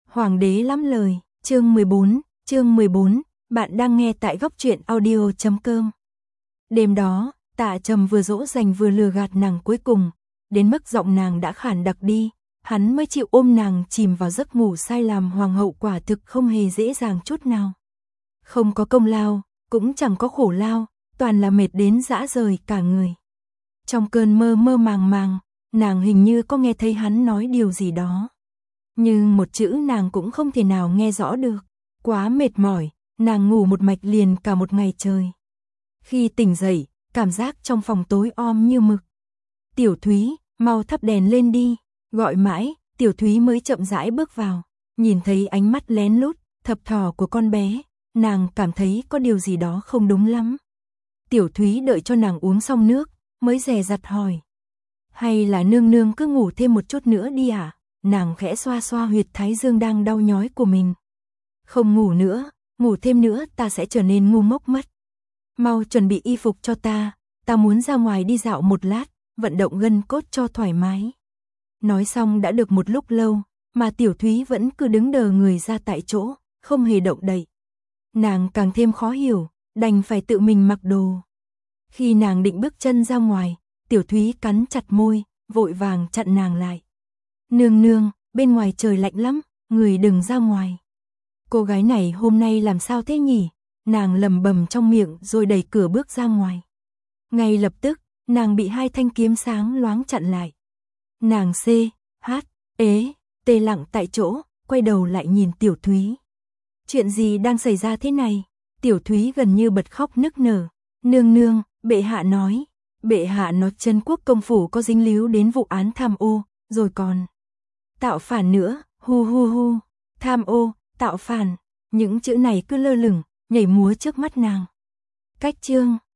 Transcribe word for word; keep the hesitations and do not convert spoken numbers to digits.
Hoàng đế lắm lời, chương mười bốn, chương mười bốn, bạn đang nghe tại góc truyện audio chấm com. Đêm đó, Tạ Trầm vừa dỗ dành vừa lừa gạt nàng cuối cùng, đến mức giọng nàng đã khản đặc đi, hắn mới chịu ôm nàng chìm vào giấc ngủ say. Làm hoàng hậu quả thực không hề dễ dàng chút nào. Không có công lao, cũng chẳng có khổ lao, toàn là mệt đến rã rời cả người. Trong cơn mơ mơ màng màng, nàng hình như có nghe thấy hắn nói điều gì đó. Nhưng một chữ nàng cũng không thể nào nghe rõ được. Quá mệt mỏi, nàng ngủ một mạch liền cả một ngày trời. Khi tỉnh dậy, cảm giác trong phòng tối om như mực. Tiểu Thúy, mau thắp đèn lên đi. Gọi mãi, Tiểu Thúy mới chậm rãi bước vào. Nhìn thấy ánh mắt lén lút, thập thò của con bé, nàng cảm thấy có điều gì đó không đúng lắm. Tiểu Thúy đợi cho nàng uống xong nước, mới dè dặt hỏi. Hay là nương nương cứ ngủ thêm một chút nữa đi à? Nàng khẽ xoa xoa huyệt thái dương đang đau nhói của mình. Không ngủ nữa, ngủ thêm nữa ta sẽ trở nên ngu ngốc mất. Mau chuẩn bị y phục cho ta, ta muốn ra ngoài đi dạo một lát, vận động gân cốt cho thoải mái. Nói xong đã được một lúc lâu, mà Tiểu Thúy vẫn cứ đứng đờ người ra tại chỗ, không hề động đậy. Nàng càng thêm khó hiểu, đành phải tự mình mặc đồ. Khi nàng định bước chân ra ngoài, Tiểu Thúy cắn chặt môi, vội vàng chặn nàng lại. Nương nương, bên ngoài trời lạnh lắm, người đừng ra ngoài. Cô gái này hôm nay làm sao thế nhỉ? Nàng lầm bầm trong miệng rồi đẩy cửa bước ra ngoài. Ngay lập tức, nàng bị hai thanh kiếm sáng loáng chặn lại. Nàng xê, hát, ế, tê lặng tại chỗ, quay đầu lại nhìn Tiểu Thúy. Chuyện gì đang xảy ra thế này? Tiểu Thúy gần như bật khóc nức nở. Nương nương, bệ hạ nói. Bệ hạ nói Trấn Quốc công phủ có dính líu đến vụ án tham ô, rồi còn tạo phản nữa, hu hu hu. Tham ô, tạo phản, những chữ này cứ lơ lửng, nhảy múa trước mắt nàng. Cách chương